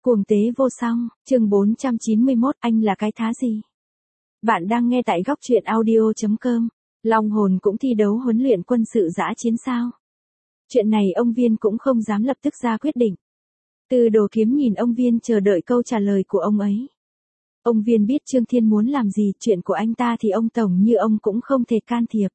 Cuồng tế vô song, chương 491, anh là cái thá gì? Bạn đang nghe tại góc truyện audio.com. Long hồn cũng thi đấu huấn luyện quân sự dã chiến sao? Chuyện này ông Viên cũng không dám lập tức ra quyết định. Từ Đồ Kiếm nhìn ông Viên chờ đợi câu trả lời của ông ấy. Ông Viên biết Trương Thiên muốn làm gì, chuyện của anh ta thì ông Tổng như ông cũng không thể can thiệp.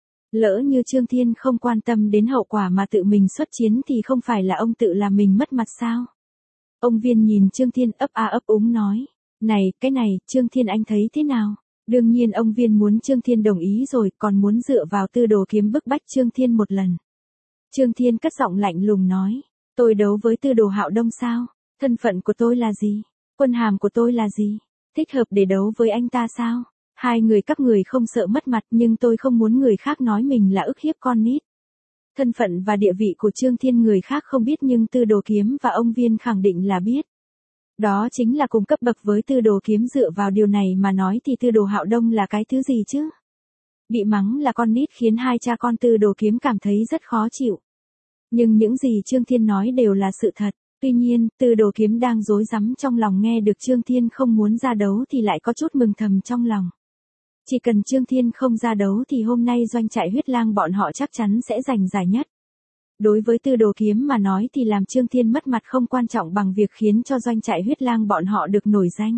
Lỡ như Trương Thiên không quan tâm đến hậu quả mà tự mình xuất chiến thì không phải là ông tự làm mình mất mặt sao? Ông Viên nhìn Trương Thiên ấp a ấp úng nói. Này, cái này, Trương Thiên anh thấy thế nào? Đương nhiên ông Viên muốn Trương Thiên đồng ý rồi, còn muốn dựa vào Từ Đồ Kiếm bức bách Trương Thiên một lần. Trương Thiên cất giọng lạnh lùng nói. Tôi đấu với Từ Đồ Hạo Đông sao? Thân phận của tôi là gì? Quân hàm của tôi là gì? Thích hợp để đấu với anh ta sao? Hai người các người không sợ mất mặt, nhưng tôi không muốn người khác nói mình là ức hiếp con nít. Thân phận và địa vị của Trương Thiên người khác không biết nhưng Từ Đồ Kiếm và ông Viên khẳng định là biết. Đó chính là cùng cấp bậc với Từ Đồ Kiếm, dựa vào điều này mà nói thì Từ Đồ Hạo Đông là cái thứ gì chứ? Bị mắng là con nít khiến hai cha con Từ Đồ Kiếm cảm thấy rất khó chịu. Nhưng những gì Trương Thiên nói đều là sự thật. Tuy nhiên, Từ Đồ Kiếm đang rối rắm trong lòng, nghe được Trương Thiên không muốn ra đấu thì lại có chút mừng thầm trong lòng. Chỉ cần Trương Thiên không ra đấu thì hôm nay doanh trại huyết lang bọn họ chắc chắn sẽ giành giải nhất. Đối với Từ Đồ Kiếm mà nói thì làm Trương Thiên mất mặt không quan trọng bằng việc khiến cho doanh trại huyết lang bọn họ được nổi danh.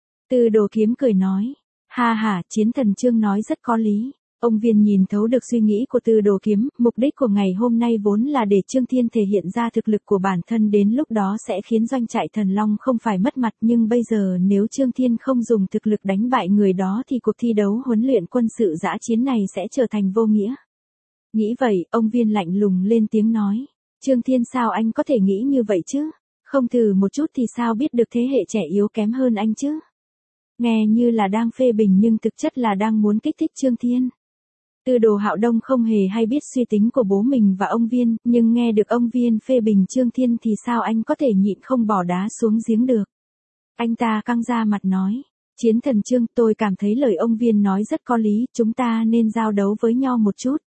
Từ Đồ Kiếm cười nói. Ha ha, chiến thần Trương nói rất có lý. Ông Viên nhìn thấu được suy nghĩ của Từ Đồ Kiếm, mục đích của ngày hôm nay vốn là để Trương Thiên thể hiện ra thực lực của bản thân, đến lúc đó sẽ khiến doanh trại Thần Long không phải mất mặt, nhưng bây giờ nếu Trương Thiên không dùng thực lực đánh bại người đó thì cuộc thi đấu huấn luyện quân sự dã chiến này sẽ trở thành vô nghĩa. Nghĩ vậy, ông Viên lạnh lùng lên tiếng nói. Trương Thiên, sao anh có thể nghĩ như vậy chứ? Không thử một chút thì sao biết được thế hệ trẻ yếu kém hơn anh chứ? Nghe như là đang phê bình nhưng thực chất là đang muốn kích thích Trương Thiên. Từ Đồ Hạo Đông không hề hay biết suy tính của bố mình và ông Viên, nhưng nghe được ông Viên phê bình Trương Thiên thì sao anh có thể nhịn không bỏ đá xuống giếng được. Anh ta căng ra mặt nói. Chiến thần Trương, tôi cảm thấy lời ông Viên nói rất có lý, chúng ta nên giao đấu với nhau một chút.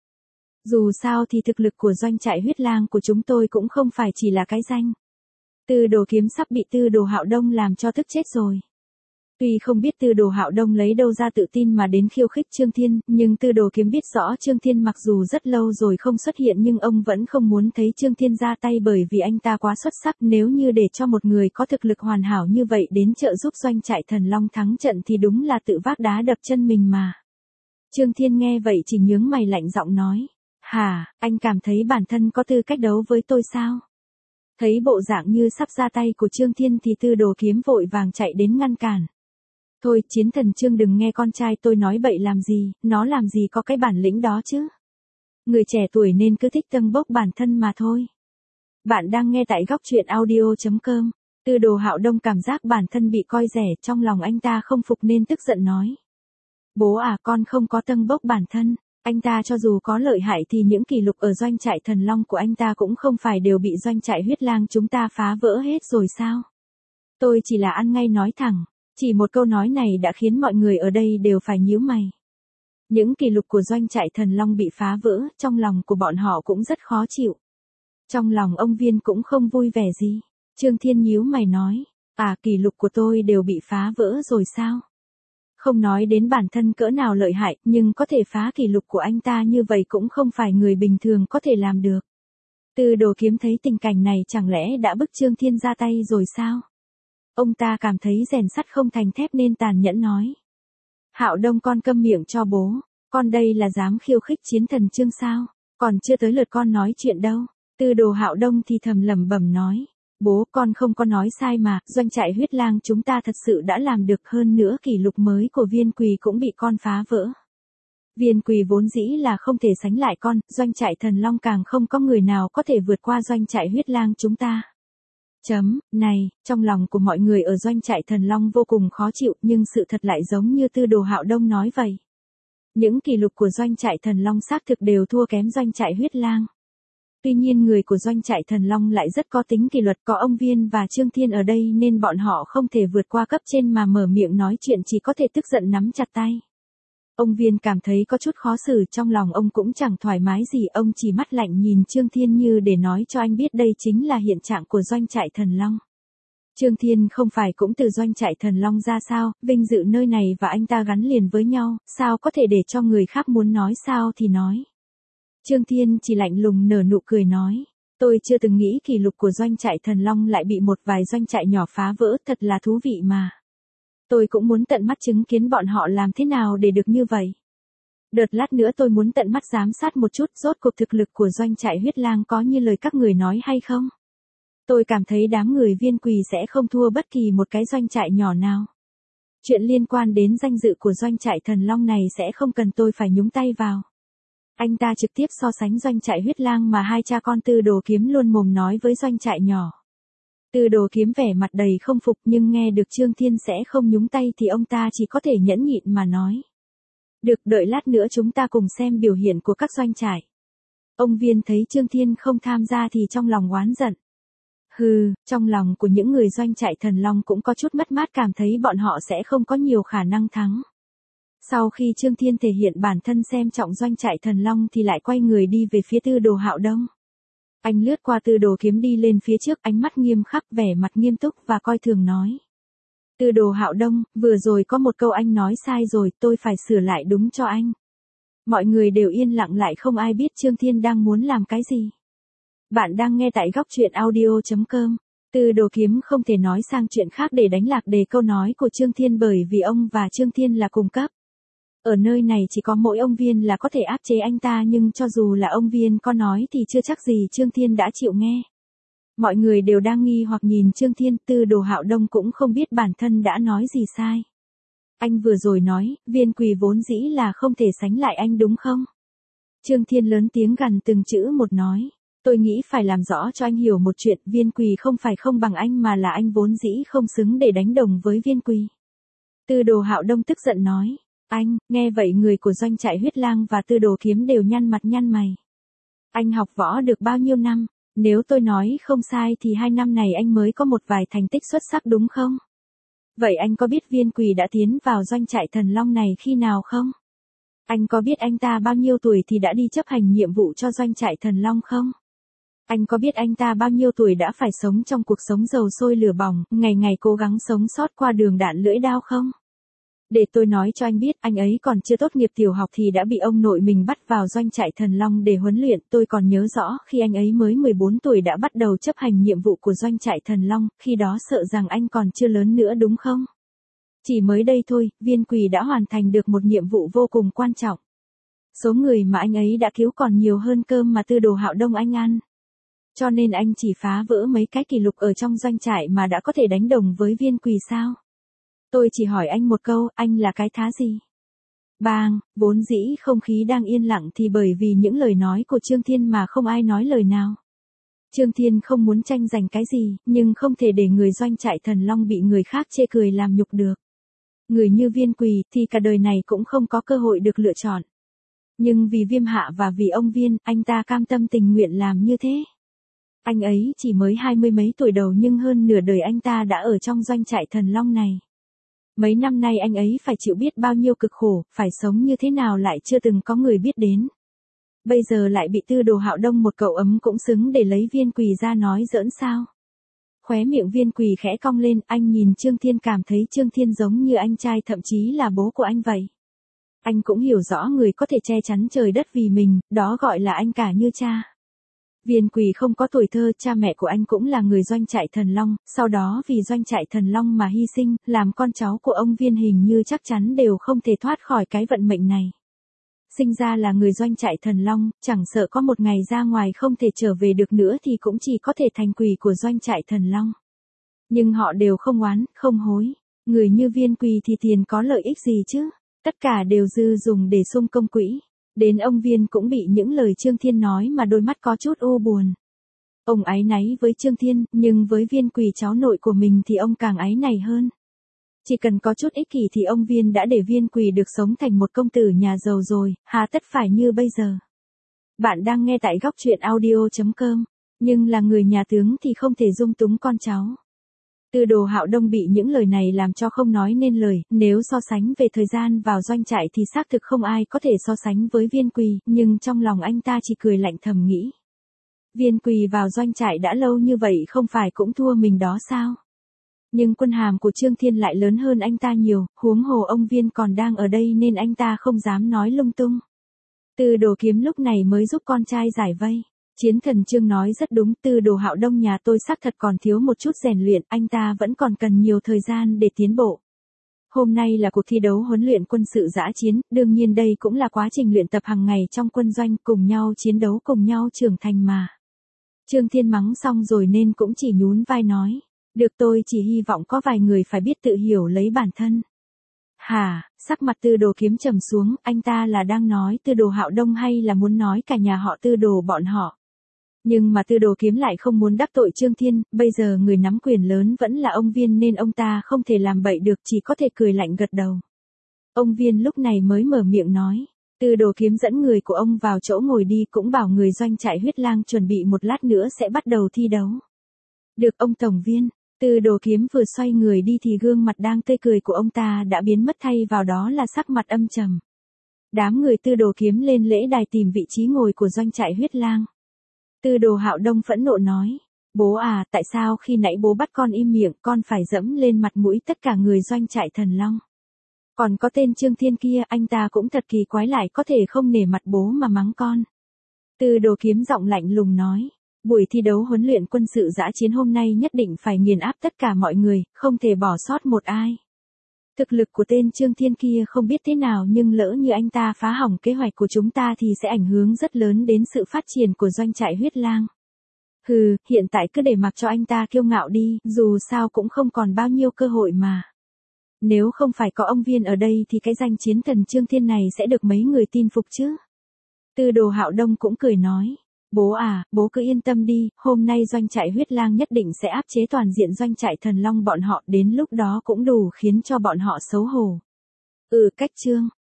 Dù sao thì thực lực của doanh trại huyết lang của chúng tôi cũng không phải chỉ là cái danh. Từ Đồ Kiếm sắp bị Từ Đồ Hạo Đông làm cho tức chết rồi. Tuy không biết Từ Đồ Hạo Đông lấy đâu ra tự tin mà đến khiêu khích Trương Thiên, nhưng Từ Đồ Kiếm biết rõ Trương Thiên mặc dù rất lâu rồi không xuất hiện nhưng ông vẫn không muốn thấy Trương Thiên ra tay, bởi vì anh ta quá xuất sắc. Nếu như để cho một người có thực lực hoàn hảo như vậy đến trợ giúp doanh trại Thần Long thắng trận thì đúng là tự vác đá đập chân mình mà. Trương Thiên nghe vậy chỉ nhướng mày lạnh giọng nói. Hả, anh cảm thấy bản thân có tư cách đấu với tôi sao? Thấy bộ dạng như sắp ra tay của Trương Thiên thì Từ Đồ Kiếm vội vàng chạy đến ngăn cản. Thôi, chiến thần Trương, đừng nghe con trai tôi nói bậy làm gì, nó làm gì có cái bản lĩnh đó chứ. Người trẻ tuổi nên cứ thích tâng bốc bản thân mà thôi. Bạn đang nghe tại góc truyện audio.com. Từ Đồ Hạo Đông cảm giác bản thân bị coi rẻ, trong lòng anh ta không phục nên tức giận nói. Bố à, con không có tâng bốc bản thân. Anh ta cho dù có lợi hại thì những kỷ lục ở doanh trại Thần Long của anh ta cũng không phải đều bị doanh trại huyết lang chúng ta phá vỡ hết rồi sao? Tôi chỉ là ăn ngay nói thẳng. Chỉ một câu nói này đã khiến mọi người ở đây đều phải nhíu mày. Những kỷ lục của doanh trại Thần Long bị phá vỡ, trong lòng của bọn họ cũng rất khó chịu. Trong lòng ông Viên cũng không vui vẻ gì. Trương Thiên nhíu mày nói. À, kỷ lục của tôi đều bị phá vỡ rồi sao? Không nói đến bản thân cỡ nào lợi hại, nhưng có thể phá kỷ lục của anh ta như vậy cũng không phải người bình thường có thể làm được. Từ Đồ Kiếm thấy tình cảnh này chẳng lẽ đã bức Trương Thiên ra tay rồi sao? Ông ta cảm thấy rèn sắt không thành thép nên tàn nhẫn nói. Hạo Đông, con câm miệng cho bố, con đây là dám khiêu khích chiến thần Trương sao? Còn chưa tới lượt con nói chuyện đâu. Từ Đồ Hạo Đông thì thầm lẩm bẩm nói. Bố, con không có nói sai mà, doanh trại huyết lang chúng ta thật sự đã làm được, hơn nữa kỷ lục mới của Viên Quỳ cũng bị con phá vỡ. Viên Quỳ vốn dĩ là không thể sánh lại con, doanh trại Thần Long càng không có người nào có thể vượt qua doanh trại huyết lang chúng ta. Này, trong lòng của mọi người ở doanh trại Thần Long vô cùng khó chịu, nhưng sự thật lại giống như Từ Đồ Hạo Đông nói vậy. Những kỷ lục của doanh trại Thần Long xác thực đều thua kém doanh trại huyết lang. Tuy nhiên người của doanh trại Thần Long lại rất có tính kỷ luật, có ông Viên và Trương Thiên ở đây nên bọn họ không thể vượt qua cấp trên mà mở miệng nói chuyện, chỉ có thể tức giận nắm chặt tay. Ông Viên cảm thấy có chút khó xử, trong lòng ông cũng chẳng thoải mái gì, ông chỉ mắt lạnh nhìn Trương Thiên như để nói cho anh biết đây chính là hiện trạng của doanh trại Thần Long. Trương Thiên không phải cũng từ doanh trại Thần Long ra sao, vinh dự nơi này và anh ta gắn liền với nhau, sao có thể để cho người khác muốn nói sao thì nói. Trương Thiên chỉ lạnh lùng nở nụ cười nói, tôi chưa từng nghĩ kỷ lục của doanh trại Thần Long lại bị một vài doanh trại nhỏ phá vỡ, thật là thú vị mà. Tôi cũng muốn tận mắt chứng kiến bọn họ làm thế nào để được như vậy. Đợt lát nữa tôi muốn tận mắt giám sát một chút rốt cuộc thực lực của doanh trại huyết lang có như lời các người nói hay không. Tôi cảm thấy đám người Viên Quỳ sẽ không thua bất kỳ một cái doanh trại nhỏ nào. Chuyện liên quan đến danh dự của doanh trại Thần Long này sẽ không cần tôi phải nhúng tay vào. Anh ta trực tiếp so sánh doanh trại huyết lang mà hai cha con Tư Đồ Kiếm luôn mồm nói với doanh trại nhỏ. Tư Đồ Kiếm vẻ mặt đầy không phục nhưng nghe được Trương Thiên sẽ không nhúng tay thì ông ta chỉ có thể nhẫn nhịn mà nói. Được, đợi lát nữa chúng ta cùng xem biểu hiện của các doanh trại. Ông Viên thấy Trương Thiên không tham gia thì trong lòng oán giận. Hừ, trong lòng của những người doanh trại Thần Long cũng có chút mất mát, cảm thấy bọn họ sẽ không có nhiều khả năng thắng. Sau khi Trương Thiên thể hiện bản thân xem trọng doanh trại Thần Long thì lại quay người đi về phía Tư Đồ Hạo Đông. Anh lướt qua Tư Đồ Kiếm đi lên phía trước, ánh mắt nghiêm khắc, vẻ mặt nghiêm túc và coi thường nói. Tư Đồ Hạo Đông, vừa rồi có một câu anh nói sai rồi, tôi phải sửa lại đúng cho anh. Mọi người đều yên lặng lại không ai biết Trương Thiên đang muốn làm cái gì. Bạn đang nghe tại góc truyện audio.com. Tư Đồ Kiếm không thể nói sang chuyện khác để đánh lạc đề câu nói của Trương Thiên bởi vì ông và Trương Thiên là cùng cấp. Ở nơi này chỉ có mỗi ông Viên là có thể áp chế anh ta, nhưng cho dù là ông Viên có nói thì chưa chắc gì Trương Thiên đã chịu nghe. Mọi người đều đang nghi hoặc nhìn Trương Thiên, Tư Đồ Hạo Đông cũng không biết bản thân đã nói gì sai. Anh vừa rồi nói, Viên Quỳ vốn dĩ là không thể sánh lại anh đúng không? Trương Thiên lớn tiếng gằn từng chữ một nói. Tôi nghĩ phải làm rõ cho anh hiểu một chuyện, Viên Quỳ không phải không bằng anh mà là anh vốn dĩ không xứng để đánh đồng với Viên Quỳ. Tư Đồ Hạo Đông tức giận nói. Anh, nghe vậy người của doanh trại huyết lang và Tư Đồ Kiếm đều nhăn mặt nhăn mày. Anh học võ được bao nhiêu năm? Nếu tôi nói không sai thì 2 năm này anh mới có một vài thành tích xuất sắc đúng không? Vậy anh có biết Viên Quỳ đã tiến vào doanh trại Thần Long này khi nào không? Anh có biết anh ta bao nhiêu tuổi thì đã đi chấp hành nhiệm vụ cho doanh trại Thần Long không? Anh có biết anh ta bao nhiêu tuổi đã phải sống trong cuộc sống dầu sôi lửa bỏng, ngày ngày cố gắng sống sót qua đường đạn lưỡi dao không? Để tôi nói cho anh biết, anh ấy còn chưa tốt nghiệp tiểu học thì đã bị ông nội mình bắt vào doanh trại Thần Long để huấn luyện. Tôi còn nhớ rõ khi anh ấy mới 14 tuổi đã bắt đầu chấp hành nhiệm vụ của doanh trại Thần Long, khi đó sợ rằng anh còn chưa lớn nữa đúng không? Chỉ mới đây thôi, Viên Quỳ đã hoàn thành được một nhiệm vụ vô cùng quan trọng. Số người mà anh ấy đã cứu còn nhiều hơn cơm mà Tư Đồ Hạo Đông anh ăn. Cho nên anh chỉ phá vỡ mấy cái kỷ lục ở trong doanh trại mà đã có thể đánh đồng với Viên Quỳ sao? Tôi chỉ hỏi anh một câu, anh là cái thá gì? Bang, vốn dĩ không khí đang yên lặng thì bởi vì những lời nói của Trương Thiên mà không ai nói lời nào. Trương Thiên không muốn tranh giành cái gì, nhưng không thể để người doanh trại Thần Long bị người khác chê cười làm nhục được. Người như Viên Quỳ thì cả đời này cũng không có cơ hội được lựa chọn. Nhưng vì Viêm Hạ và vì ông Viên, anh ta cam tâm tình nguyện làm như thế. Anh ấy chỉ mới 20 mấy tuổi đầu nhưng hơn nửa đời anh ta đã ở trong doanh trại Thần Long này. Mấy năm nay anh ấy phải chịu biết bao nhiêu cực khổ, phải sống như thế nào lại chưa từng có người biết đến. Bây giờ lại bị Tư Đồ Hạo Đông một cậu ấm cũng xứng để lấy Viên Quỳ ra nói giỡn sao. Khóe miệng Viên Quỳ khẽ cong lên, anh nhìn Trương Thiên cảm thấy Trương Thiên giống như anh trai thậm chí là bố của anh vậy. Anh cũng hiểu rõ người có thể che chắn trời đất vì mình, đó gọi là anh cả như cha. Viên Quỳ không có tuổi thơ, cha mẹ của anh cũng là người doanh trại Thần Long, sau đó vì doanh trại Thần Long mà hy sinh, làm con cháu của ông Viên hình như chắc chắn đều không thể thoát khỏi cái vận mệnh này. Sinh ra là người doanh trại Thần Long, chẳng sợ có một ngày ra ngoài không thể trở về được nữa thì cũng chỉ có thể thành quỷ của doanh trại Thần Long. Nhưng họ đều không oán, không hối. Người như Viên Quỳ thì tiền có lợi ích gì chứ? Tất cả đều dư dùng để sung công quỹ. Đến ông Viên cũng bị những lời Trương Thiên nói mà đôi mắt có chút u buồn. Ông áy náy với Trương Thiên, nhưng với Viên Quỳ cháu nội của mình thì ông càng áy náy hơn. Chỉ cần có chút ích kỷ thì ông Viên đã để Viên Quỳ được sống thành một công tử nhà giàu rồi, hà tất phải như bây giờ. Bạn đang nghe tại góc truyện audio.com, nhưng là người nhà tướng thì không thể dung túng con cháu. Tư Đồ Hạo Đông bị những lời này làm cho không nói nên lời, nếu so sánh về thời gian vào doanh trại thì xác thực không ai có thể so sánh với Viên Quỳ, nhưng trong lòng anh ta chỉ cười lạnh thầm nghĩ. Viên Quỳ vào doanh trại đã lâu như vậy không phải cũng thua mình đó sao? Nhưng quân hàm của Trương Thiên lại lớn hơn anh ta nhiều, huống hồ ông Viên còn đang ở đây nên anh ta không dám nói lung tung. Tư Đồ Kiếm lúc này mới giúp con trai giải vây. Chiến thần Trương nói rất đúng, Tư Đồ Hạo Đông nhà tôi xác thật còn thiếu một chút rèn luyện, anh ta vẫn còn cần nhiều thời gian để tiến bộ. Hôm nay là cuộc thi đấu huấn luyện quân sự dã chiến, đương nhiên đây cũng là quá trình luyện tập hàng ngày trong quân doanh, cùng nhau chiến đấu cùng nhau trưởng thành mà. Trương Thiên mắng xong rồi nên cũng chỉ nhún vai nói, được, tôi chỉ hy vọng có vài người phải biết tự hiểu lấy bản thân. Hả, sắc mặt Tư Đồ Kiếm trầm xuống, anh ta là đang nói Tư Đồ Hạo Đông hay là muốn nói cả nhà họ Tư Đồ bọn họ? Nhưng mà Tư Đồ Kiếm lại không muốn đắc tội Trương Thiên, bây giờ người nắm quyền lớn vẫn là ông Viên nên ông ta không thể làm bậy được, chỉ có thể cười lạnh gật đầu. Ông Viên lúc này mới mở miệng nói, Tư Đồ Kiếm dẫn người của ông vào chỗ ngồi đi, cũng bảo người doanh trại Huyết Lang chuẩn bị một lát nữa sẽ bắt đầu thi đấu. Được ông Tổng Viên. Tư Đồ Kiếm vừa xoay người đi thì gương mặt đang tươi cười của ông ta đã biến mất, thay vào đó là sắc mặt âm trầm. Đám người Tư Đồ Kiếm lên lễ đài tìm vị trí ngồi của doanh trại Huyết Lang. Tư Đồ Hạo Đông phẫn nộ nói, bố à, tại sao khi nãy bố bắt con im miệng, con phải dẫm lên mặt mũi tất cả người doanh trại Thần Long. Còn có tên Trương Thiên kia, anh ta cũng thật kỳ quái, lại có thể không nể mặt bố mà mắng con. Tư Đồ Kiếm giọng lạnh lùng nói, buổi thi đấu huấn luyện quân sự dã chiến hôm nay nhất định phải nghiền áp tất cả mọi người, không thể bỏ sót một ai. Thực lực của tên Trương Thiên kia không biết thế nào, nhưng lỡ như anh ta phá hỏng kế hoạch của chúng ta thì sẽ ảnh hưởng rất lớn đến sự phát triển của doanh trại Huyết Lang. Hừ, hiện tại cứ để mặc cho anh ta kiêu ngạo đi, dù sao cũng không còn bao nhiêu cơ hội mà. Nếu không phải có ông Viên ở đây thì cái danh chiến thần Trương Thiên này sẽ được mấy người tin phục chứ. Tư Đồ Hạo Đông cũng cười nói, bố à, bố cứ yên tâm đi, hôm nay doanh trại Huyết Lang nhất định sẽ áp chế toàn diện doanh trại Thần Long bọn họ, đến lúc đó cũng đủ khiến cho bọn họ xấu hổ. Cách Trương.